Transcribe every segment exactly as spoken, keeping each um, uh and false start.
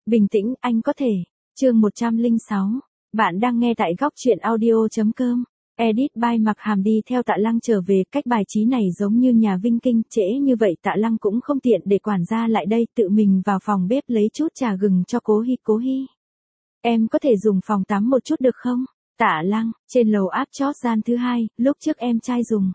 Bình tĩnh, anh có thể. Chương một trăm lẻ sáu. Bạn đang nghe tại góc truyện audio.com. Edit by Mặc Hàm đi theo Tạ Lăng trở về, cách bài trí này giống như nhà Vinh Kinh, trễ như vậy Tạ Lăng cũng không tiện để quản gia lại đây, tự mình vào phòng bếp lấy chút trà gừng cho Cố Hi. Cố Hi, em có thể dùng phòng tắm một chút được không? Tạ Lăng, trên lầu áp chót gian thứ hai, lúc trước em trai dùng.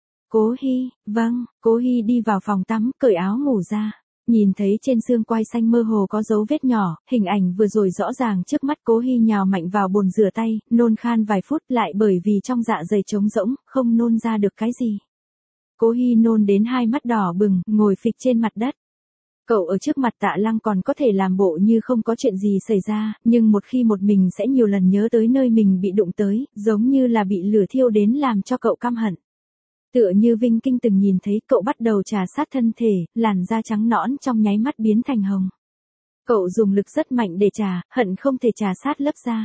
Cố Hi, vâng. Cố Hi đi vào phòng tắm, cởi áo ngủ ra. Nhìn thấy trên xương quai xanh mơ hồ có dấu vết nhỏ, hình ảnh vừa rồi rõ ràng trước mắt. Cố Hi nhào mạnh vào bồn rửa tay, nôn khan vài phút lại bởi vì trong dạ dày trống rỗng, không nôn ra được cái gì. Cố Hi nôn đến hai mắt đỏ bừng, ngồi phịch trên mặt đất. Cậu ở trước mặt Tạ Lăng còn có thể làm bộ như không có chuyện gì xảy ra, nhưng một khi một mình sẽ nhiều lần nhớ tới nơi mình bị đụng tới, giống như là bị lửa thiêu đến làm cho cậu căm hận. Tựa như Vinh Kinh từng nhìn thấy, cậu bắt đầu trà sát thân thể, làn da trắng nõn trong nháy mắt biến thành hồng. Cậu dùng lực rất mạnh để trà, hận không thể trà sát lớp da.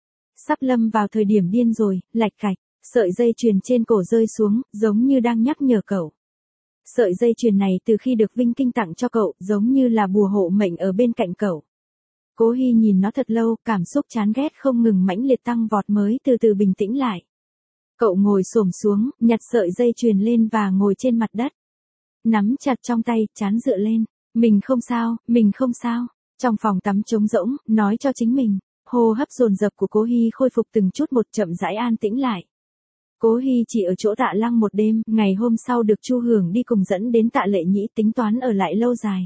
Sắp lâm vào thời điểm điên rồi, lạch cạch, sợi dây chuyền trên cổ rơi xuống, giống như đang nhắc nhở cậu. Sợi dây chuyền này từ khi được Vinh Kinh tặng cho cậu, giống như là bùa hộ mệnh ở bên cạnh cậu. Cố Hi nhìn nó thật lâu, cảm xúc chán ghét không ngừng mãnh liệt tăng vọt mới từ từ bình tĩnh lại. Cậu ngồi xổm xuống, nhặt sợi dây chuyền lên và ngồi trên mặt đất. Nắm chặt trong tay, trán dựa lên. Mình không sao, mình không sao. Trong phòng tắm trống rỗng, nói cho chính mình. Hô hấp dồn dập của Cố Hi khôi phục từng chút một, chậm rãi an tĩnh lại. Cố Hi chỉ ở chỗ Tạ Lăng một đêm, ngày hôm sau được Chu Hưởng đi cùng dẫn đến Tạ Lệ Nhĩ, tính toán ở lại lâu dài.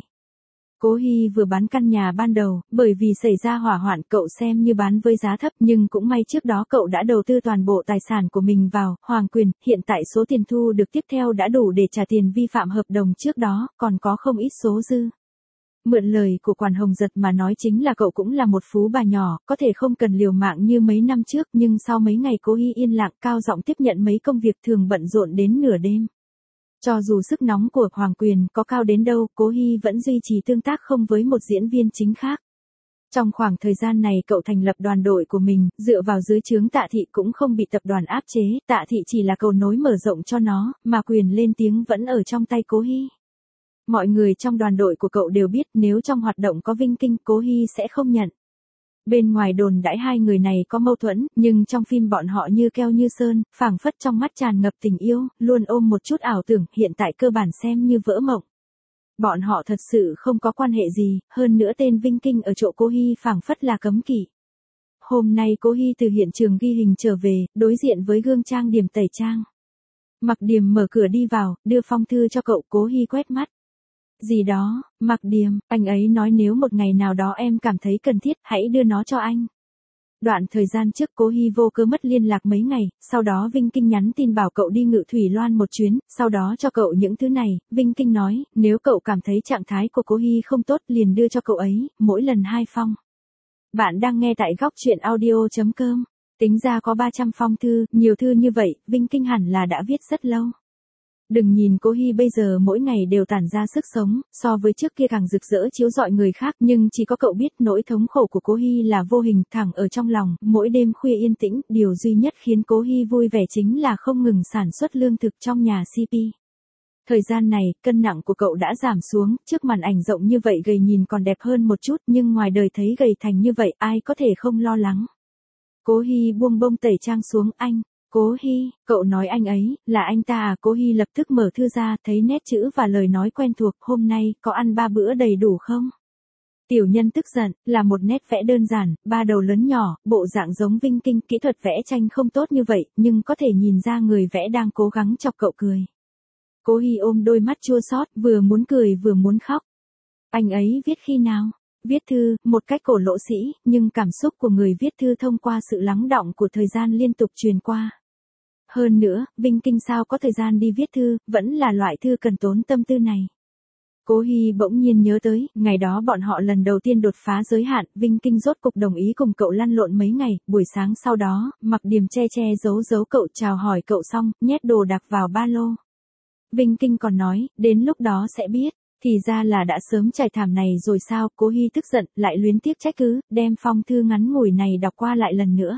Cố Hi vừa bán căn nhà ban đầu, bởi vì xảy ra hỏa hoạn cậu xem như bán với giá thấp, nhưng cũng may trước đó cậu đã đầu tư toàn bộ tài sản của mình vào Hoàng Quyền, hiện tại số tiền thu được tiếp theo đã đủ để trả tiền vi phạm hợp đồng trước đó, còn có không ít số dư. Mượn lời của Quản Hồng Giật mà nói chính là cậu cũng là một phú bà nhỏ, có thể không cần liều mạng như mấy năm trước, nhưng sau mấy ngày Cố Hi yên lặng cao giọng tiếp nhận mấy công việc thường bận rộn đến nửa đêm. Cho dù sức nóng của Hoàng Quyền có cao đến đâu, Cố Hi vẫn duy trì tương tác không với một diễn viên chính khác. Trong khoảng thời gian này cậu thành lập đoàn đội của mình, dựa vào dưới trướng Tạ Thị cũng không bị tập đoàn áp chế, Tạ Thị chỉ là cầu nối mở rộng cho nó, mà quyền lên tiếng vẫn ở trong tay Cố Hi. Mọi người trong đoàn đội của cậu đều biết nếu trong hoạt động có Vinh Kinh, Cố Hi sẽ không nhận. Bên ngoài đồn đãi hai người này có mâu thuẫn, nhưng trong phim bọn họ như keo như sơn, phảng phất trong mắt tràn ngập tình yêu, luôn ôm một chút ảo tưởng, hiện tại cơ bản xem như vỡ mộng. Bọn họ thật sự không có quan hệ gì, hơn nữa tên Vinh Kinh ở chỗ Cố Hi phảng phất là cấm kỵ. Hôm nay Cố Hi từ hiện trường ghi hình trở về, đối diện với gương trang điểm tẩy trang. Mặc Điềm mở cửa đi vào, đưa phong thư cho cậu. Cố Hi quét mắt. Gì đó, Mặc Điềm, anh ấy nói nếu một ngày nào đó em cảm thấy cần thiết, hãy đưa nó cho anh. Đoạn thời gian trước Cố Hi vô cớ mất liên lạc mấy ngày, sau đó Vinh Kinh nhắn tin bảo cậu đi Ngự Thủy Loan một chuyến, sau đó cho cậu những thứ này. Vinh Kinh nói, nếu cậu cảm thấy trạng thái của Cố Hi không tốt liền đưa cho cậu ấy, mỗi lần hai phong. Bạn đang nghe tại góc truyện audio.com. Tính ra có ba trăm phong thư, nhiều thư như vậy, Vinh Kinh hẳn là đã viết rất lâu. Đừng nhìn Cố Hi bây giờ mỗi ngày đều tản ra sức sống, so với trước kia càng rực rỡ chiếu rọi người khác, nhưng chỉ có cậu biết nỗi thống khổ của Cố Hi là vô hình, thẳng ở trong lòng. Mỗi đêm khuya yên tĩnh, điều duy nhất khiến Cố Hi vui vẻ chính là không ngừng sản xuất lương thực trong nhà xê pê. Thời gian này, cân nặng của cậu đã giảm xuống, trước màn ảnh rộng như vậy gầy nhìn còn đẹp hơn một chút, nhưng ngoài đời thấy gầy thành như vậy, ai có thể không lo lắng. Cố Hi buông bông tẩy trang xuống. Anh. Cố Hi, cậu nói anh ấy, là anh ta à? Cố Hi lập tức mở thư ra, thấy nét chữ và lời nói quen thuộc. Hôm nay, có ăn ba bữa đầy đủ không? Tiểu nhân tức giận, là một nét vẽ đơn giản, ba đầu lớn nhỏ, bộ dạng giống Vinh Kinh, kỹ thuật vẽ tranh không tốt như vậy, nhưng có thể nhìn ra người vẽ đang cố gắng chọc cậu cười. Cố Hi ôm đôi mắt chua xót, vừa muốn cười vừa muốn khóc. Anh ấy viết khi nào? Viết thư, một cách cổ lỗ sĩ, nhưng cảm xúc của người viết thư thông qua sự lắng đọng của thời gian liên tục truyền qua. Hơn nữa, Vinh Kinh sao có thời gian đi viết thư, vẫn là loại thư cần tốn tâm tư này. Cố Hi bỗng nhiên nhớ tới, ngày đó bọn họ lần đầu tiên đột phá giới hạn, Vinh Kinh rốt cục đồng ý cùng cậu lăn lộn mấy ngày, buổi sáng sau đó, Mặc Điềm che che giấu giấu cậu, chào hỏi cậu xong, nhét đồ đạc vào ba lô. Vinh Kinh còn nói, đến lúc đó sẽ biết, thì ra là đã sớm trải thảm này rồi sao? Cố Hi tức giận, lại luyến tiếc trách cứ, đem phong thư ngắn ngủi này đọc qua lại lần nữa.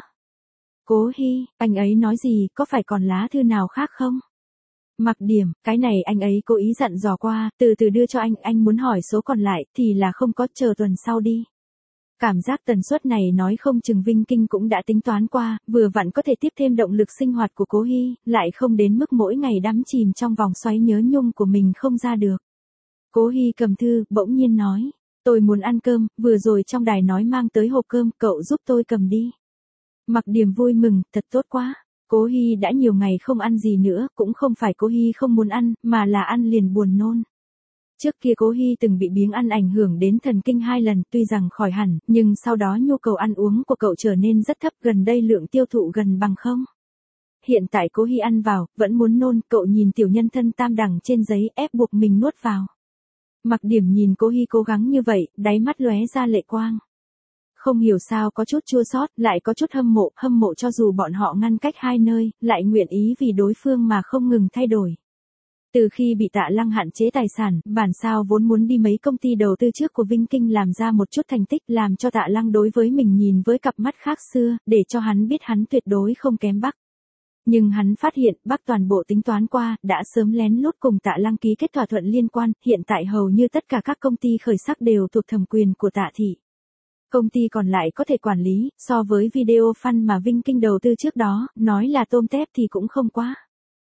Cố Hi, anh ấy nói gì, có phải còn lá thư nào khác không? Mặc Điềm, cái này anh ấy cố ý dặn dò qua, từ từ đưa cho anh, anh muốn hỏi số còn lại, thì là không có, chờ tuần sau đi. Cảm giác tần suất này nói không chừng Vinh Kinh cũng đã tính toán qua, vừa vặn có thể tiếp thêm động lực sinh hoạt của Cố Hy, lại không đến mức mỗi ngày đắm chìm trong vòng xoáy nhớ nhung của mình không ra được. Cố Hy cầm thư, bỗng nhiên nói, tôi muốn ăn cơm, vừa rồi trong đài nói mang tới hộp cơm, cậu giúp tôi cầm đi. Mặc Điểm vui mừng, thật tốt quá. Cố Hy đã nhiều ngày không ăn gì nữa, cũng không phải Cố Hy không muốn ăn, mà là ăn liền buồn nôn. Trước kia Cố Hy từng bị biếng ăn ảnh hưởng đến thần kinh hai lần, tuy rằng khỏi hẳn, nhưng sau đó nhu cầu ăn uống của cậu trở nên rất thấp, gần đây lượng tiêu thụ gần bằng không. Hiện tại Cố Hy ăn vào, vẫn muốn nôn, cậu nhìn tiểu nhân thân tam đẳng trên giấy ép buộc mình nuốt vào. Mặc Điểm nhìn Cố Hy cố gắng như vậy, đáy mắt lóe ra lệ quang. Không hiểu sao có chút chua xót, lại có chút hâm mộ, hâm mộ cho dù bọn họ ngăn cách hai nơi, lại nguyện ý vì đối phương mà không ngừng thay đổi. Từ khi bị Tạ Lăng hạn chế tài sản, bản sao vốn muốn đi mấy công ty đầu tư trước của Vinh Kinh làm ra một chút thành tích, làm cho Tạ Lăng đối với mình nhìn với cặp mắt khác xưa, để cho hắn biết hắn tuyệt đối không kém Bắc. Nhưng hắn phát hiện Bắc toàn bộ tính toán qua, đã sớm lén lút cùng Tạ Lăng ký kết thỏa thuận liên quan, hiện tại hầu như tất cả các công ty khởi sắc đều thuộc thẩm quyền của Tạ thị. Công ty còn lại có thể quản lý, so với video fund mà Vinh Kinh đầu tư trước đó, nói là tôm tép thì cũng không quá.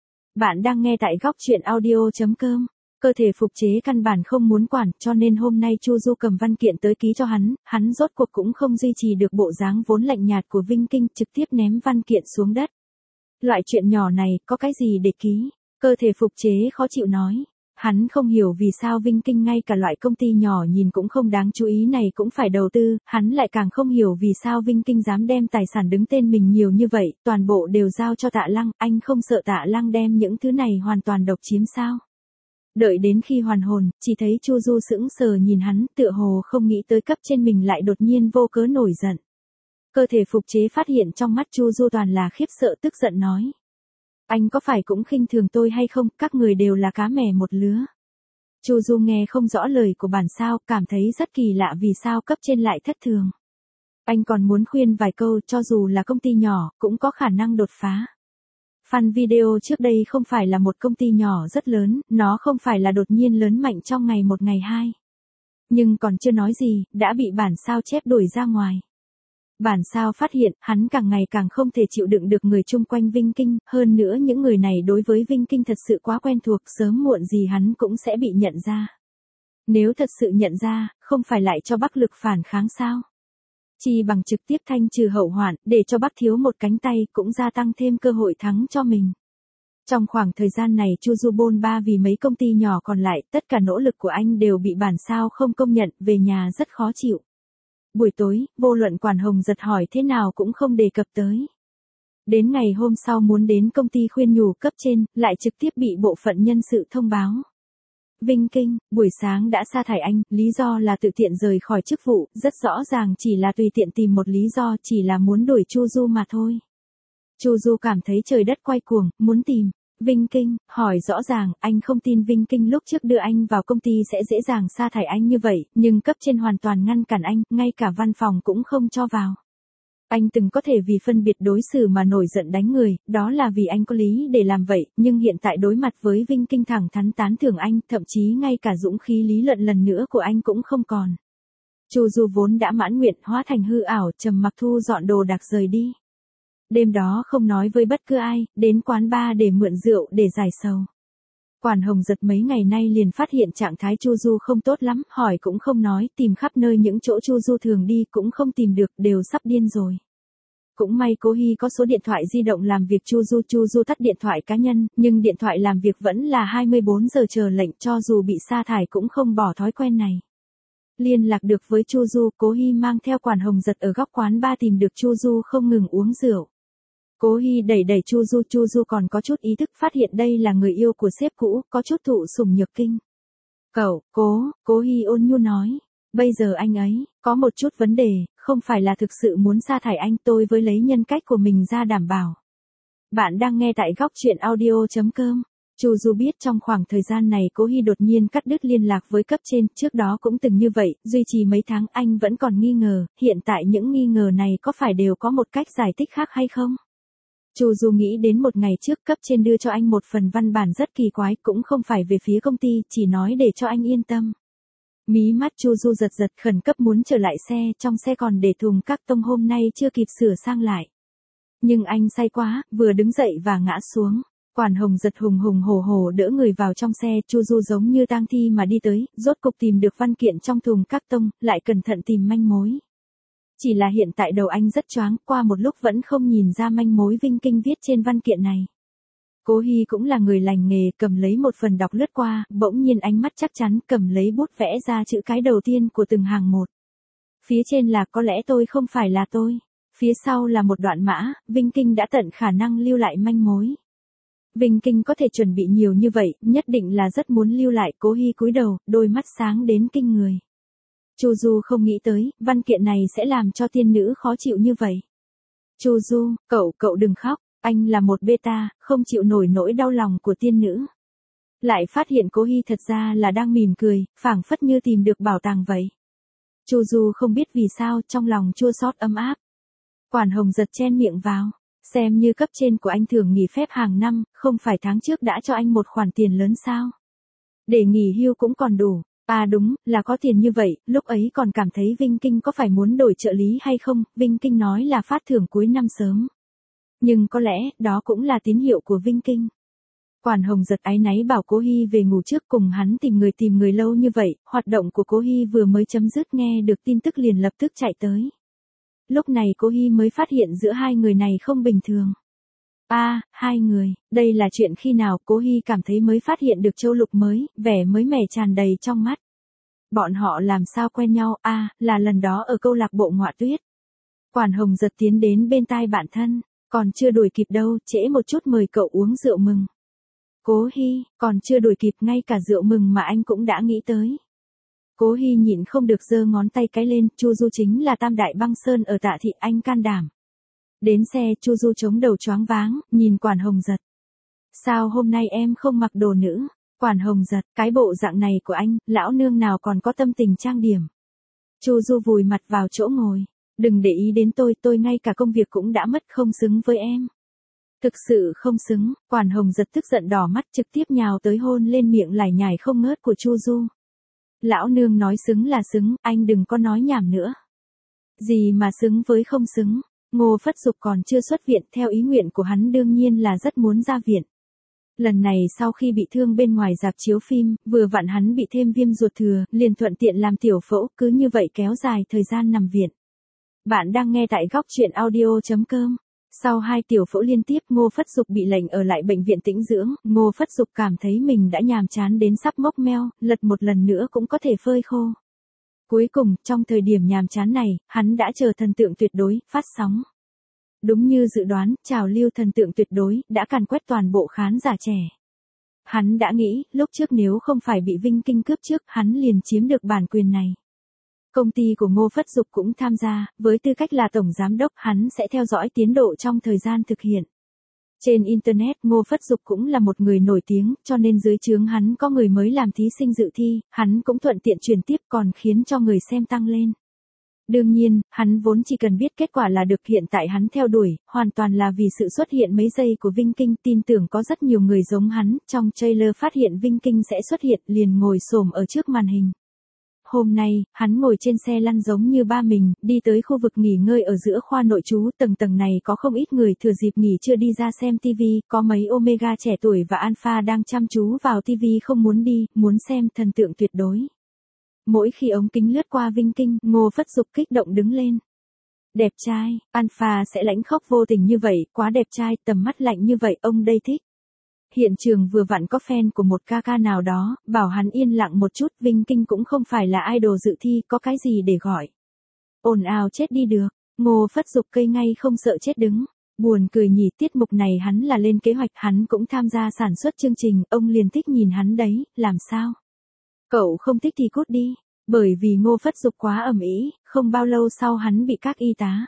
Bạn đang nghe tại góc truyện audio chấm com. Cơ thể phục chế căn bản không muốn quản, cho nên hôm nay Chu Du cầm văn kiện tới ký cho hắn, hắn rốt cuộc cũng không duy trì được bộ dáng vốn lạnh nhạt của Vinh Kinh, trực tiếp ném văn kiện xuống đất. Loại chuyện nhỏ này, có cái gì để ký? Cơ thể phục chế khó chịu nói. Hắn không hiểu vì sao Vinh Kinh ngay cả loại công ty nhỏ nhìn cũng không đáng chú ý này cũng phải đầu tư, hắn lại càng không hiểu vì sao Vinh Kinh dám đem tài sản đứng tên mình nhiều như vậy, toàn bộ đều giao cho Tạ Lăng, anh không sợ Tạ Lăng đem những thứ này hoàn toàn độc chiếm sao? Đợi đến khi hoàn hồn, chỉ thấy Chu Du sững sờ nhìn hắn, tựa hồ không nghĩ tới cấp trên mình lại đột nhiên vô cớ nổi giận. Cơ thể phục chế phát hiện trong mắt Chu Du toàn là khiếp sợ, tức giận nói. Anh có phải cũng khinh thường tôi hay không, các người đều là cá mè một lứa. Chu Du nghe không rõ lời của bản sao, cảm thấy rất kỳ lạ vì sao cấp trên lại thất thường. Anh còn muốn khuyên vài câu, cho dù là công ty nhỏ, cũng có khả năng đột phá. Fan video trước đây không phải là một công ty nhỏ rất lớn, nó không phải là đột nhiên lớn mạnh trong ngày một ngày hai. Nhưng còn chưa nói gì, đã bị bản sao chép đuổi ra ngoài. Bản sao phát hiện, hắn càng ngày càng không thể chịu đựng được người chung quanh Vinh Kinh, hơn nữa những người này đối với Vinh Kinh thật sự quá quen thuộc, sớm muộn gì hắn cũng sẽ bị nhận ra. Nếu thật sự nhận ra, không phải lại cho Bắc lực phản kháng sao? Chỉ bằng trực tiếp thanh trừ hậu hoạn, để cho Bắc thiếu một cánh tay, cũng gia tăng thêm cơ hội thắng cho mình. Trong khoảng thời gian này Chu Du bôn ba vì mấy công ty nhỏ còn lại, tất cả nỗ lực của anh đều bị bản sao không công nhận, về nhà rất khó chịu. Buổi tối, vô luận Quản Hồng Giật hỏi thế nào cũng không đề cập tới. Đến ngày hôm sau muốn đến công ty khuyên nhủ cấp trên, lại trực tiếp bị bộ phận nhân sự thông báo. Vinh Kinh, buổi sáng đã sa thải anh, lý do là tự tiện rời khỏi chức vụ, rất rõ ràng chỉ là tùy tiện tìm một lý do, chỉ là muốn đuổi Chu Du mà thôi. Chu Du cảm thấy trời đất quay cuồng, muốn tìm Vinh Kinh, hỏi rõ ràng, anh không tin Vinh Kinh lúc trước đưa anh vào công ty sẽ dễ dàng sa thải anh như vậy, nhưng cấp trên hoàn toàn ngăn cản anh, ngay cả văn phòng cũng không cho vào. Anh từng có thể vì phân biệt đối xử mà nổi giận đánh người, đó là vì anh có lý để làm vậy, nhưng hiện tại đối mặt với Vinh Kinh thẳng thắn tán thưởng anh, thậm chí ngay cả dũng khí lý luận lần nữa của anh cũng không còn. Chu Du vốn đã mãn nguyện hóa thành hư ảo, trầm mặc thu dọn đồ đạc rời đi. Đêm đó không nói với bất cứ ai, đến quán bar để mượn rượu để giải sầu. Quản Hồng Giật mấy ngày nay liền phát hiện trạng thái Chu Du không tốt lắm, hỏi cũng không nói, tìm khắp nơi những chỗ Chu Du thường đi cũng không tìm được, đều sắp điên rồi. Cũng may Cố Hy có số điện thoại di động làm việc Chu Du, Chu Du tắt điện thoại cá nhân, nhưng điện thoại làm việc vẫn là hai mươi bốn giờ chờ lệnh, cho dù bị sa thải cũng không bỏ thói quen này. Liên lạc được với Chu Du, Cố Hy mang theo Quản Hồng Giật ở góc quán bar tìm được Chu Du không ngừng uống rượu. Cố Hy đẩy đẩy Chu Du, Chu Du còn có chút ý thức phát hiện đây là người yêu của sếp cũ, có chút thụ sủng nhược kinh. Cậu, cố, Cố Hy ôn nhu nói, bây giờ anh ấy, có một chút vấn đề, không phải là thực sự muốn sa thải anh, tôi với lấy nhân cách của mình ra đảm bảo. Bạn đang nghe tại góc truyện audio chấm com. Chu Du biết trong khoảng thời gian này Cố Hy đột nhiên cắt đứt liên lạc với cấp trên, trước đó cũng từng như vậy, duy trì mấy tháng anh vẫn còn nghi ngờ, hiện tại những nghi ngờ này có phải đều có một cách giải thích khác hay không? Chu Du nghĩ đến một ngày trước cấp trên đưa cho anh một phần văn bản rất kỳ quái, cũng không phải về phía công ty, chỉ nói để cho anh yên tâm. Mí mắt Chu Du giật giật, khẩn cấp muốn trở lại xe, trong xe còn để thùng các tông hôm nay chưa kịp sửa sang lại. Nhưng anh say quá, vừa đứng dậy và ngã xuống. Quản Hồng Giật hùng hùng hổ hổ đỡ người vào trong xe, Chu Du giống như tang thi mà đi tới, rốt cục tìm được văn kiện trong thùng các tông, lại cẩn thận tìm manh mối. Chỉ là hiện tại đầu anh rất choáng, qua một lúc vẫn không nhìn ra manh mối Vinh Kinh viết trên văn kiện này. Cố Hy cũng là người lành nghề, cầm lấy một phần đọc lướt qua, bỗng nhiên ánh mắt chắc chắn, cầm lấy bút vẽ ra chữ cái đầu tiên của từng hàng một. Phía trên là có lẽ tôi không phải là tôi. Phía sau là một đoạn mã, Vinh Kinh đã tận khả năng lưu lại manh mối. Vinh Kinh có thể chuẩn bị nhiều như vậy, nhất định là rất muốn lưu lại. Cố Hy cúi đầu, đôi mắt sáng đến kinh người. Chu Du không nghĩ tới, văn kiện này sẽ làm cho tiên nữ khó chịu như vậy. Chu Du, cậu, cậu đừng khóc, anh là một beta, không chịu nổi nỗi đau lòng của tiên nữ. Lại phát hiện Cố Hy thật ra là đang mỉm cười, phảng phất như tìm được bảo tàng vậy. Chu Du không biết vì sao, trong lòng chua xót ấm áp. Quản Hồng Giật chen miệng vào, xem như cấp trên của anh thường nghỉ phép hàng năm, không phải tháng trước đã cho anh một khoản tiền lớn sao? Để nghỉ hưu cũng còn đủ. À đúng, là có tiền như vậy, lúc ấy còn cảm thấy Vinh Kinh có phải muốn đổi trợ lý hay không, Vinh Kinh nói là phát thưởng cuối năm sớm. Nhưng có lẽ, đó cũng là tín hiệu của Vinh Kinh. Quản Hồng Giật áy náy bảo Cố Hy về ngủ trước, cùng hắn tìm người tìm người lâu như vậy, hoạt động của Cố Hy vừa mới chấm dứt, nghe được tin tức liền lập tức chạy tới. Lúc này Cố Hy mới phát hiện giữa hai người này không bình thường. A, à, hai người, đây là chuyện khi nào? Cố Hy cảm thấy mới phát hiện được châu lục mới, vẻ mới mẻ tràn đầy trong mắt. Bọn họ làm sao quen nhau? A, à, là lần đó ở câu lạc bộ Ngọa Tuyết. Quản Hồng Giật tiến đến bên tai bạn thân, còn chưa đuổi kịp đâu, trễ một chút mời cậu uống rượu mừng. Cố Hy, còn chưa đuổi kịp, ngay cả rượu mừng mà anh cũng đã nghĩ tới. Cố Hy nhịn không được giơ ngón tay cái lên, Chu Du chính là tam đại băng sơn ở Tạ Thị, anh can đảm. Đến xe, Chu Du chống đầu choáng váng, nhìn Quản Hồng Giật. Sao hôm nay em không mặc đồ nữ? Quản Hồng Giật, cái bộ dạng này của anh, lão nương nào còn có tâm tình trang điểm. Chu Du vùi mặt vào chỗ ngồi. Đừng để ý đến tôi, tôi ngay cả công việc cũng đã mất, không xứng với em. Thực sự không xứng. Quản Hồng Giật tức giận đỏ mắt, trực tiếp nhào tới hôn lên miệng lải nhải không ngớt của Chu Du. Lão nương nói xứng là xứng, anh đừng có nói nhảm nữa. Gì mà xứng với không xứng? Ngô Phất Dục còn chưa xuất viện, theo ý nguyện của hắn đương nhiên là rất muốn ra viện. Lần này sau khi bị thương bên ngoài rạp chiếu phim, vừa vặn hắn bị thêm viêm ruột thừa, liền thuận tiện làm tiểu phẫu, cứ như vậy kéo dài thời gian nằm viện. Bạn đang nghe tại góc truyện audio chấm com. Sau hai tiểu phẫu liên tiếp, Ngô Phất Dục bị lệnh ở lại bệnh viện tĩnh dưỡng. Ngô Phất Dục cảm thấy mình đã nhàm chán đến sắp mốc meo, lật một lần nữa cũng có thể phơi khô. Cuối cùng, trong thời điểm nhàm chán này, hắn đã chờ Thần Tượng Tuyệt Đối phát sóng. Đúng như dự đoán, trào lưu Thần Tượng Tuyệt Đối đã càn quét toàn bộ khán giả trẻ. Hắn đã nghĩ, lúc trước nếu không phải bị Vinh Kinh cướp trước, hắn liền chiếm được bản quyền này. Công ty của Ngô Phất Dục cũng tham gia, với tư cách là tổng giám đốc, hắn sẽ theo dõi tiến độ trong thời gian thực hiện. Trên Internet, Ngô Phất Dục cũng là một người nổi tiếng, cho nên dưới trướng hắn có người mới làm thí sinh dự thi, hắn cũng thuận tiện truyền tiếp, còn khiến cho người xem tăng lên. Đương nhiên, hắn vốn chỉ cần biết kết quả là được, hiện tại hắn theo đuổi, hoàn toàn là vì sự xuất hiện mấy giây của Vinh Kinh, tin tưởng có rất nhiều người giống hắn, trong trailer phát hiện Vinh Kinh sẽ xuất hiện, liền ngồi xổm ở trước màn hình. Hôm nay, hắn ngồi trên xe lăn giống như ba mình, đi tới khu vực nghỉ ngơi ở giữa khoa nội trú, tầng tầng này có không ít người thừa dịp nghỉ trưa đi ra xem ti vi, có mấy Omega trẻ tuổi và Alpha đang chăm chú vào ti vi không muốn đi, muốn xem Thần Tượng Tuyệt Đối. Mỗi khi ống kính lướt qua Vinh Kinh, Ngô Phất Dục kích động đứng lên. Đẹp trai, Alpha sẽ lãnh khóc vô tình như vậy, quá đẹp trai, tầm mắt lạnh như vậy, ông đây thích. Hiện trường vừa vặn có fan của một ca ca nào đó, bảo hắn yên lặng một chút, Vinh Kinh cũng không phải là idol dự thi, có cái gì để gọi. Ồn ào chết đi được, Ngô Phất Dục cây ngay không sợ chết đứng. Buồn cười nhỉ, tiết mục này hắn là lên kế hoạch, hắn cũng tham gia sản xuất chương trình, ông liền thích nhìn hắn đấy, làm sao? Cậu không thích thì cút đi, bởi vì Ngô Phất Dục quá ầm ĩ, không bao lâu sau hắn bị các y tá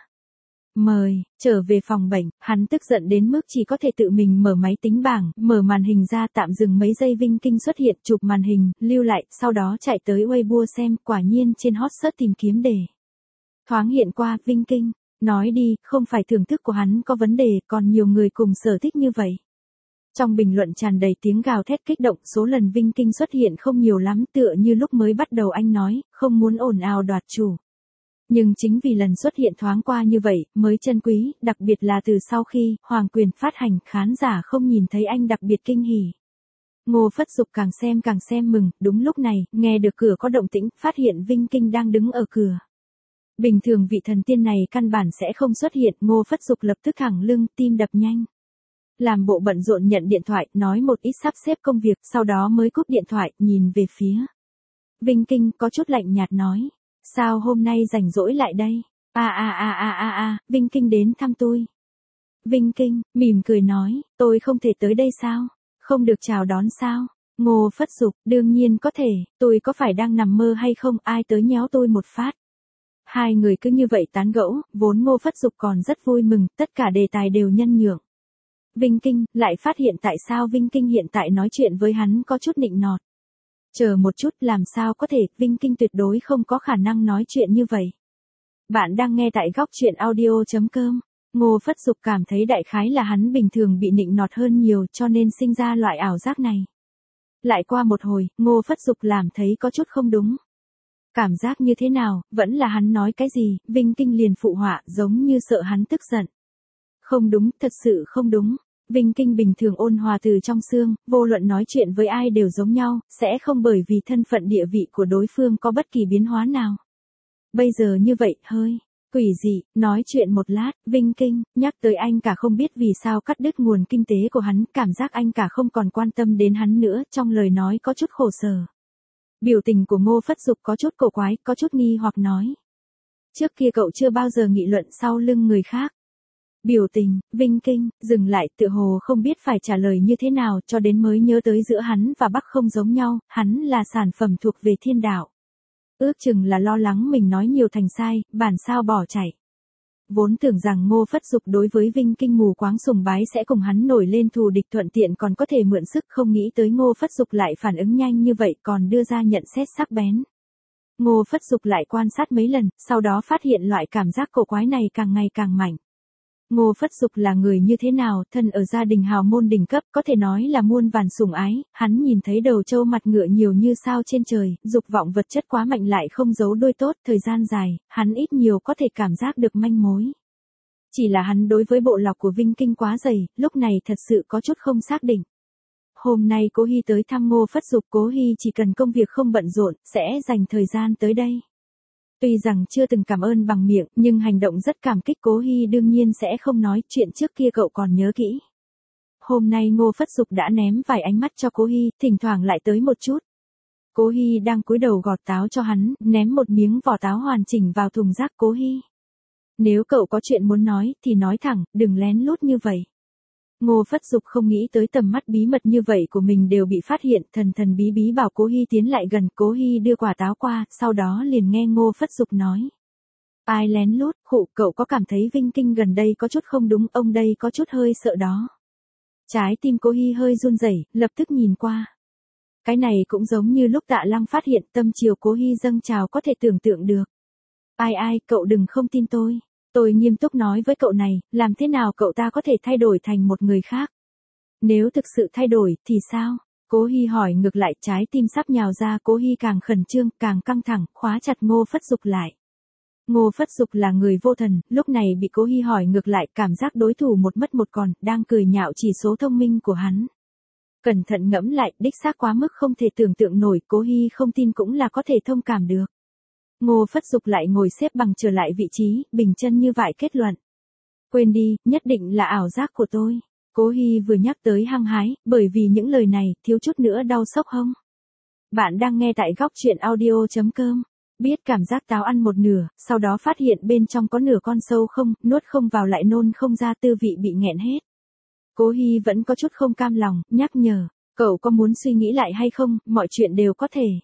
mời, trở về phòng bệnh, hắn tức giận đến mức chỉ có thể tự mình mở máy tính bảng, mở màn hình ra, tạm dừng mấy giây Vinh Kinh xuất hiện, chụp màn hình, lưu lại, sau đó chạy tới Weibo xem, quả nhiên trên hot search tìm kiếm đề. Thoáng hiện qua, Vinh Kinh, nói đi, không phải thưởng thức của hắn có vấn đề, còn nhiều người cùng sở thích như vậy. Trong bình luận tràn đầy tiếng gào thét kích động, số lần Vinh Kinh xuất hiện không nhiều lắm, tựa như lúc mới bắt đầu anh nói, không muốn ồn ào đoạt chủ. Nhưng chính vì lần xuất hiện thoáng qua như vậy, mới chân quý, đặc biệt là từ sau khi Hoàng Quyền phát hành, khán giả không nhìn thấy anh đặc biệt kinh hỉ. Ngô Phất Dục càng xem càng xem mừng, đúng lúc này, nghe được cửa có động tĩnh, phát hiện Vinh Kinh đang đứng ở cửa. Bình thường vị thần tiên này căn bản sẽ không xuất hiện, Ngô Phất Dục lập tức thẳng lưng, tim đập nhanh. Làm bộ bận rộn nhận điện thoại, nói một ít sắp xếp công việc, sau đó mới cúp điện thoại, nhìn về phía Vinh Kinh, có chút lạnh nhạt nói. Sao hôm nay rảnh rỗi lại đây? À à à à à à, Vinh Kinh đến thăm tôi. Vinh Kinh, mỉm cười nói, tôi không thể tới đây sao? Không được chào đón sao? Ngô Phất Dục, đương nhiên có thể, tôi có phải đang nằm mơ hay không, ai tới nhéo tôi một phát. Hai người cứ như vậy tán gẫu, vốn Ngô Phất Dục còn rất vui mừng, tất cả đề tài đều nhân nhượng. Vinh Kinh, lại phát hiện tại sao Vinh Kinh hiện tại nói chuyện với hắn có chút nịnh nọt. Chờ một chút, làm sao có thể, Vinh Kinh tuyệt đối không có khả năng nói chuyện như vậy. Bạn đang nghe tại góc truyện audio.com. Ngô Phất Dục cảm thấy đại khái là hắn bình thường bị nịnh nọt hơn nhiều cho nên sinh ra loại ảo giác này. Lại qua một hồi, Ngô Phất Dục làm thấy có chút không đúng. Cảm giác như thế nào, vẫn là hắn nói cái gì, Vinh Kinh liền phụ họa giống như sợ hắn tức giận. Không đúng, thật sự không đúng. Vinh Kinh bình thường ôn hòa từ trong xương, vô luận nói chuyện với ai đều giống nhau, sẽ không bởi vì thân phận địa vị của đối phương có bất kỳ biến hóa nào. Bây giờ như vậy, hơi quỷ dị, nói chuyện một lát, Vinh Kinh nhắc tới anh cả không biết vì sao cắt đứt nguồn kinh tế của hắn, cảm giác anh cả không còn quan tâm đến hắn nữa, trong lời nói có chút khổ sở. Biểu tình của Ngô Phất Dục có chút cổ quái, có chút nghi hoặc nói. Trước kia cậu chưa bao giờ nghị luận sau lưng người khác. Biểu tình, Vinh Kinh, dừng lại, tựa hồ không biết phải trả lời như thế nào, cho đến mới nhớ tới giữa hắn và Bắc không giống nhau, hắn là sản phẩm thuộc về thiên đạo. Ước chừng là lo lắng mình nói nhiều thành sai, bản sao bỏ chạy. Vốn tưởng rằng Ngô Phất Dục đối với Vinh Kinh mù quáng sùng bái sẽ cùng hắn nổi lên thù địch, thuận tiện còn có thể mượn sức, không nghĩ tới Ngô Phất Dục lại phản ứng nhanh như vậy, còn đưa ra nhận xét sắc bén. Ngô Phất Dục lại quan sát mấy lần, sau đó phát hiện loại cảm giác cổ quái này càng ngày càng mạnh. Ngô Phất Dục là người như thế nào, thân ở gia đình hào môn đỉnh cấp, có thể nói là muôn vàn sủng ái, hắn nhìn thấy đầu trâu mặt ngựa nhiều như sao trên trời, dục vọng vật chất quá mạnh lại không giấu đuôi tốt, thời gian dài, hắn ít nhiều có thể cảm giác được manh mối. Chỉ là hắn đối với bộ lọc của Vinh Kinh quá dày, lúc này thật sự có chút không xác định. Hôm nay Cố Hi tới thăm Ngô Phất Dục, Cố Hi chỉ cần công việc không bận rộn, sẽ dành thời gian tới đây. Tuy rằng chưa từng cảm ơn bằng miệng, nhưng hành động rất cảm kích, Cố Hi đương nhiên sẽ không nói, chuyện trước kia cậu còn nhớ kỹ. Hôm nay Ngô Phất Dục đã ném vài ánh mắt cho Cố Hi, thỉnh thoảng lại tới một chút. Cố Hi đang cúi đầu gọt táo cho hắn, ném một miếng vỏ táo hoàn chỉnh vào thùng rác. Cố Hi, nếu cậu có chuyện muốn nói, thì nói thẳng, đừng lén lút như vậy. Ngô Phất Dục không nghĩ tới tầm mắt bí mật như vậy của mình đều bị phát hiện, thần thần bí bí bảo Cố Hi tiến lại gần, Cố Hi đưa quả táo qua, sau đó liền nghe Ngô Phất Dục nói. Ai lén lút, khụ, cậu có cảm thấy Vinh Kinh gần đây có chút không đúng, ông đây có chút hơi sợ đó. Trái tim Cố Hi hơi run rẩy, lập tức nhìn qua. Cái này cũng giống như lúc Tạ Lăng phát hiện, tâm chiều Cố Hi dâng trào, có thể tưởng tượng được. Ai ai, cậu đừng không tin tôi. Tôi nghiêm túc nói với cậu này, làm thế nào cậu ta có thể thay đổi thành một người khác? Nếu thực sự thay đổi, thì sao? Cố Hi hỏi ngược lại, trái tim sắp nhào ra, Cố Hi càng khẩn trương, càng căng thẳng, khóa chặt Ngô Phất Dục lại. Ngô Phất Dục là người vô thần, lúc này bị Cố Hi hỏi ngược lại, cảm giác đối thủ một mất một còn, đang cười nhạo chỉ số thông minh của hắn. Cẩn thận ngẫm lại, đích xác quá mức không thể tưởng tượng nổi, Cố Hi không tin cũng là có thể thông cảm được. Ngô Phất Dục lại ngồi xếp bằng trở lại vị trí, bình chân như vậy kết luận. Quên đi, nhất định là ảo giác của tôi. Cố Hi vừa nhắc tới hăng hái, bởi vì những lời này, thiếu chút nữa đau sốc hông. Bạn đang nghe tại góc truyện audio.com. Biết cảm giác táo ăn một nửa, sau đó phát hiện bên trong có nửa con sâu không, nuốt không vào lại nôn không ra, tư vị bị nghẹn hết. Cố Hi vẫn có chút không cam lòng, nhắc nhở, cậu có muốn suy nghĩ lại hay không, mọi chuyện đều có thể.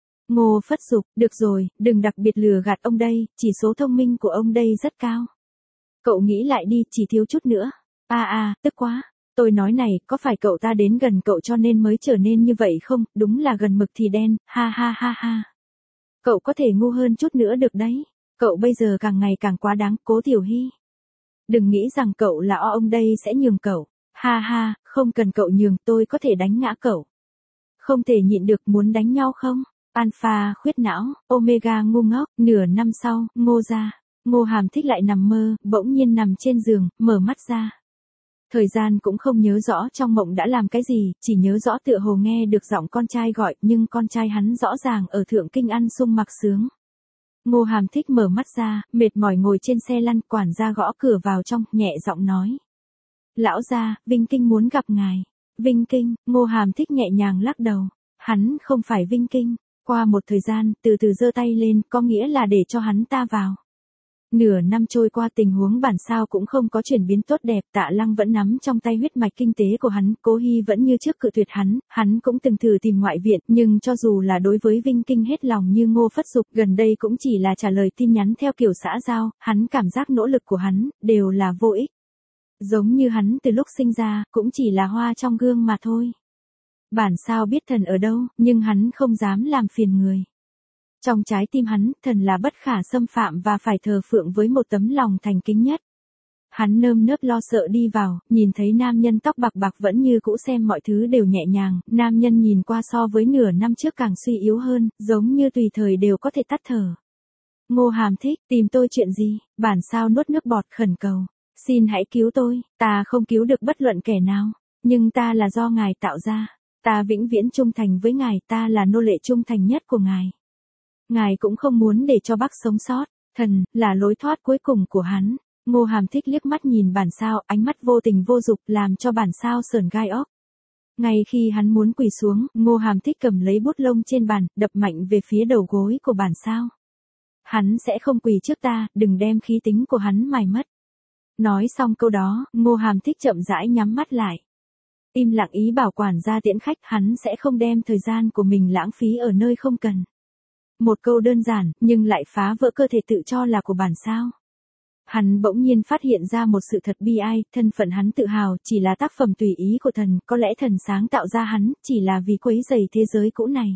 Ngô Phất Dục, được rồi, đừng đặc biệt lừa gạt ông đây, chỉ số thông minh của ông đây rất cao. Cậu nghĩ lại đi, chỉ thiếu chút nữa. À à, tức quá. Tôi nói này, có phải cậu ta đến gần cậu cho nên mới trở nên như vậy không, đúng là gần mực thì đen, ha ha ha ha. Cậu có thể ngu hơn chút nữa được đấy. Cậu bây giờ càng ngày càng quá đáng, Cố Tiểu Hi. Đừng nghĩ rằng cậu là o ông đây sẽ nhường cậu. Ha ha, không. Không cần cậu nhường, tôi có thể đánh ngã cậu. Không thể nhịn được, muốn đánh nhau không? Alpha khuyết não, Omega ngu ngốc. Nửa năm sau, Ngô ra. Ngô Hàm Thích lại nằm mơ, bỗng nhiên nằm trên giường, mở mắt ra. Thời gian cũng không nhớ rõ trong mộng đã làm cái gì, chỉ nhớ rõ tựa hồ nghe được giọng con trai gọi, nhưng con trai hắn rõ ràng ở Thượng Kinh ăn sung mặc sướng. Ngô Hàm Thích mở mắt ra, mệt mỏi ngồi trên xe lăn, quản gia gõ cửa vào trong, nhẹ giọng nói. Lão gia, Vinh Kinh muốn gặp ngài. Vinh Kinh, Ngô Hàm Thích nhẹ nhàng lắc đầu. Hắn không phải Vinh Kinh. Qua một thời gian, từ từ giơ tay lên, có nghĩa là để cho hắn ta vào. Nửa năm trôi qua, tình huống bản sao cũng không có chuyển biến tốt đẹp, Tạ Lăng vẫn nắm trong tay huyết mạch kinh tế của hắn, Cố Hy vẫn như trước cự tuyệt hắn, hắn cũng từng thử tìm ngoại viện, nhưng cho dù là đối với Vinh Kinh hết lòng như Ngô Phất Dục, gần đây cũng chỉ là trả lời tin nhắn theo kiểu xã giao, hắn cảm giác nỗ lực của hắn, đều là vô ích. Giống như hắn từ lúc sinh ra, cũng chỉ là hoa trong gương mà thôi. Bản sao biết thần ở đâu, nhưng hắn không dám làm phiền người. Trong trái tim hắn, thần là bất khả xâm phạm và phải thờ phượng với một tấm lòng thành kính nhất. Hắn nơm nớp lo sợ đi vào, nhìn thấy nam nhân tóc bạc bạc vẫn như cũ, xem mọi thứ đều nhẹ nhàng, nam nhân nhìn qua so với nửa năm trước càng suy yếu hơn, giống như tùy thời đều có thể tắt thở. Ngô Hàm Thích, tìm tôi chuyện gì? Bản sao nuốt nước bọt khẩn cầu. Xin hãy cứu tôi, ta không cứu được bất luận kẻ nào, nhưng ta là do ngài tạo ra, ta vĩnh viễn trung thành với ngài, ta là nô lệ trung thành nhất của ngài. Ngài cũng không muốn để cho bác sống sót, thần, là lối thoát cuối cùng của hắn. Ngô Hàm Thích liếc mắt nhìn bản sao, ánh mắt vô tình vô dục làm cho bản sao sởn gai óc. Ngay khi hắn muốn quỳ xuống, Ngô Hàm Thích cầm lấy bút lông trên bàn, đập mạnh về phía đầu gối của bản sao. Hắn sẽ không quỳ trước ta, đừng đem khí tính của hắn mài mất. Nói xong câu đó, Ngô Hàm Thích chậm rãi nhắm mắt lại. Im lặng ý bảo quản gia tiễn khách, hắn sẽ không đem thời gian của mình lãng phí ở nơi không cần. Một câu đơn giản, nhưng lại phá vỡ cơ thể tự cho là của bản sao. Hắn bỗng nhiên phát hiện ra một sự thật bi ai, thân phận hắn tự hào chỉ là tác phẩm tùy ý của thần, có lẽ thần sáng tạo ra hắn, chỉ là vì quấy rầy thế giới cũ này.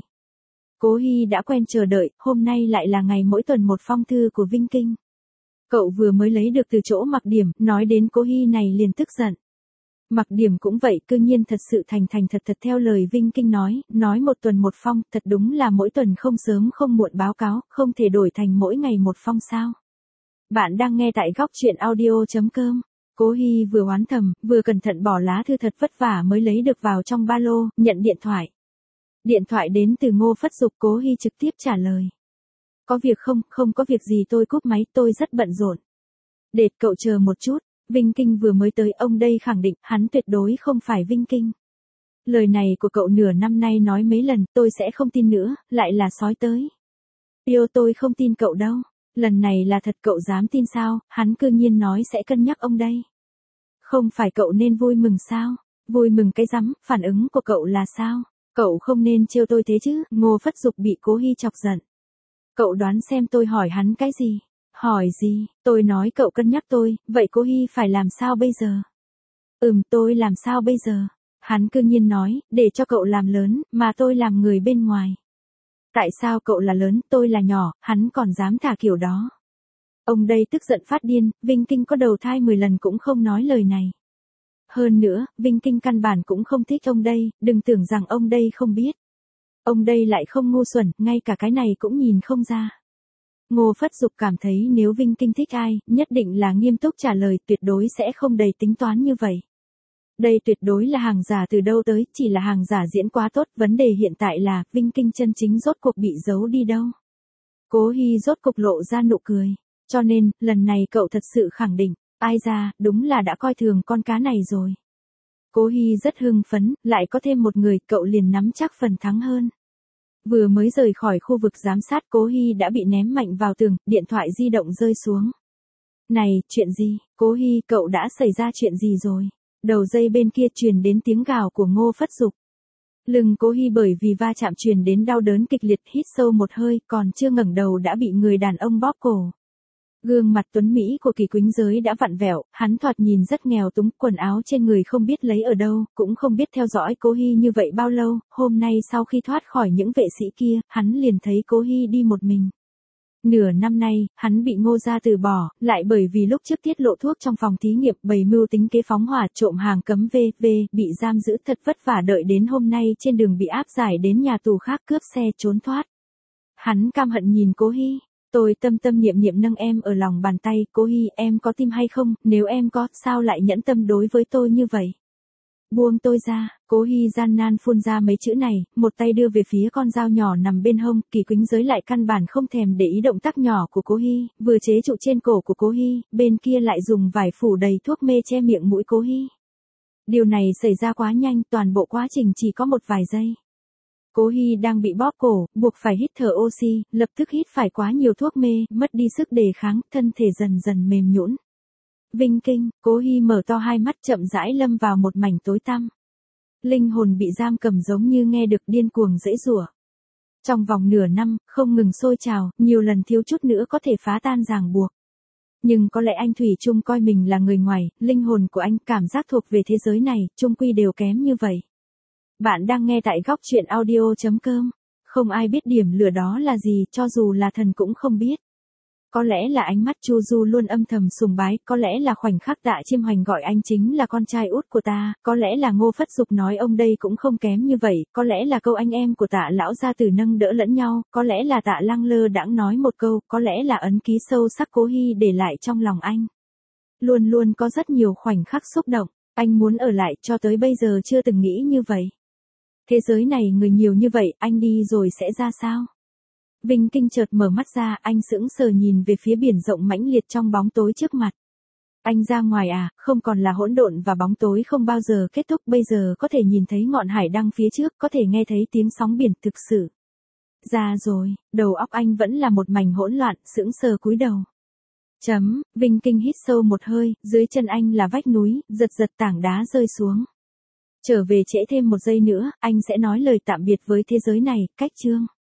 Cố Hy đã quen chờ đợi, hôm nay lại là ngày mỗi tuần một phong thư của Vinh Kinh. Cậu vừa mới lấy được từ chỗ Mặc Điểm, nói đến Cố Hy này liền tức giận. Mặc Điểm cũng vậy, cư nhiên thật sự thành thành thật thật theo lời Vinh Kinh nói, nói một tuần một phong, thật đúng là mỗi tuần không sớm không muộn báo cáo, không thể đổi thành mỗi ngày một phong sao. Bạn đang nghe tại góc truyện audio chấm com. Cố Hy vừa oán thầm, vừa cẩn thận bỏ lá thư thật vất vả mới lấy được vào trong ba lô, nhận điện thoại. Điện thoại đến từ Ngô Phất Dục, Cố Hy trực tiếp trả lời. Có việc không? Không có việc gì, tôi cúp máy, tôi rất bận rộn. Để cậu chờ một chút, Vinh Kinh vừa mới tới, ông đây khẳng định, hắn tuyệt đối không phải Vinh Kinh. Lời này của cậu nửa năm nay nói mấy lần, tôi sẽ không tin nữa, lại là sói tới. Yêu, tôi không tin cậu đâu. Lần này là thật, cậu dám tin sao? Hắn cư nhiên nói sẽ cân nhắc ông đây. Không phải cậu nên vui mừng sao? Vui mừng cái rắm, phản ứng của cậu là sao? Cậu không nên trêu tôi thế chứ. Ngô Phất Dục bị Cố Hy chọc giận. Cậu đoán xem tôi hỏi hắn cái gì? Hỏi gì? Tôi nói cậu cân nhắc tôi, vậy Cố Hy phải làm sao bây giờ? Ừm, tôi làm sao bây giờ? Hắn cư nhiên nói, để cho cậu làm lớn, mà tôi làm người bên ngoài. Tại sao cậu là lớn, tôi là nhỏ, hắn còn dám thả kiểu đó? Ông đây tức giận phát điên, Vinh Kinh có đầu thai mười lần cũng không nói lời này. Hơn nữa, Vinh Kinh căn bản cũng không thích ông đây, đừng tưởng rằng ông đây không biết. Ông đây lại không ngu xuẩn, ngay cả cái này cũng nhìn không ra. Ngô Phất Dục cảm thấy nếu Vinh Kinh thích ai, nhất định là nghiêm túc trả lời, tuyệt đối sẽ không đầy tính toán như vậy. Đây tuyệt đối là hàng giả từ đâu tới, chỉ là hàng giả diễn quá tốt, vấn đề hiện tại là, Vinh Kinh chân chính rốt cuộc bị giấu đi đâu. Cố Hy rốt cục lộ ra nụ cười, cho nên, lần này cậu thật sự khẳng định, ai ra, đúng là đã coi thường con cá này rồi. Cố Hy rất hưng phấn, lại có thêm một người, cậu liền nắm chắc phần thắng hơn. Vừa mới rời khỏi khu vực giám sát, Cố Hy đã bị ném mạnh vào tường, điện thoại di động rơi xuống. Này, chuyện gì? Cố Hy, cậu đã xảy ra chuyện gì rồi? Đầu dây bên kia truyền đến tiếng gào của Ngô Phất Dục. Lưng Cố Hy bởi vì va chạm truyền đến đau đớn kịch liệt, hít sâu một hơi, còn chưa ngẩng đầu đã bị người đàn ông bóp cổ. Gương mặt tuấn Mỹ của Kỳ Quýnh Giới đã vặn vẹo, hắn thoạt nhìn rất nghèo túng, quần áo trên người không biết lấy ở đâu, cũng không biết theo dõi Cố Hy như vậy bao lâu, hôm nay sau khi thoát khỏi những vệ sĩ kia, hắn liền thấy Cố Hy đi một mình. Nửa năm nay, hắn bị Ngô gia từ bỏ, lại bởi vì lúc trước tiết lộ thuốc trong phòng thí nghiệm bày mưu tính kế phóng hỏa trộm hàng cấm vê vê, bị giam giữ thật vất vả đợi đến hôm nay trên đường bị áp giải đến nhà tù khác cướp xe trốn thoát. Hắn cam hận nhìn Cố Hi, tôi tâm tâm niệm niệm nâng em ở lòng bàn tay, Cố Hi em có tim hay không, nếu em có, sao lại nhẫn tâm đối với tôi như vậy? Buông tôi ra, Cố Hi gian nan phun ra mấy chữ này, một tay đưa về phía con dao nhỏ nằm bên hông, Kỳ Quýnh Giới lại căn bản không thèm để ý động tác nhỏ của Cố Hi, vừa chế trụ trên cổ của Cố Hi, bên kia lại dùng vải phủ đầy thuốc mê che miệng mũi Cố Hi. Điều này xảy ra quá nhanh, toàn bộ quá trình chỉ có một vài giây. Cố Hi đang bị bóp cổ, buộc phải hít thở oxy, lập tức hít phải quá nhiều thuốc mê, mất đi sức đề kháng, thân thể dần dần mềm nhũn. Vinh kinh, Cố Hi mở to hai mắt chậm rãi lâm vào một mảnh tối tăm. Linh hồn bị giam cầm giống như nghe được điên cuồng giãy giụa. Trong vòng nửa năm, không ngừng sôi trào, nhiều lần thiếu chút nữa có thể phá tan ràng buộc. Nhưng có lẽ anh thủy chung coi mình là người ngoài, linh hồn của anh, cảm giác thuộc về thế giới này, chung quy đều kém như vậy. Bạn đang nghe tại góc truyện audio chấm com. Không ai biết điểm lửa đó là gì, cho dù là thần cũng không biết. Có lẽ là ánh mắt Chu Du luôn âm thầm sùng bái, có lẽ là khoảnh khắc Tạ Chiêm Hoành gọi anh chính là con trai út của ta, có lẽ là Ngô Phất Dục nói ông đây cũng không kém như vậy, có lẽ là câu anh em của Tạ lão gia tử nâng đỡ lẫn nhau, có lẽ là Tạ Lăng lơ đãng nói một câu, có lẽ là ấn ký sâu sắc Cố Hi để lại trong lòng anh. Luôn luôn có rất nhiều khoảnh khắc xúc động, anh muốn ở lại, cho tới bây giờ chưa từng nghĩ như vậy. Thế giới này người nhiều như vậy, anh đi rồi sẽ ra sao? Vinh kinh chợt mở mắt ra, anh sững sờ nhìn về phía biển rộng mãnh liệt trong bóng tối trước mặt. Anh ra ngoài à, không còn là hỗn độn và bóng tối không bao giờ kết thúc, bây giờ có thể nhìn thấy ngọn hải đăng phía trước, có thể nghe thấy tiếng sóng biển thực sự. Ra rồi, đầu óc anh vẫn là một mảnh hỗn loạn, sững sờ cúi đầu. Chấm, Vinh kinh hít sâu một hơi, dưới chân anh là vách núi, giật giật tảng đá rơi xuống. Trở về trễ thêm một giây nữa, anh sẽ nói lời tạm biệt với thế giới này, cách chương.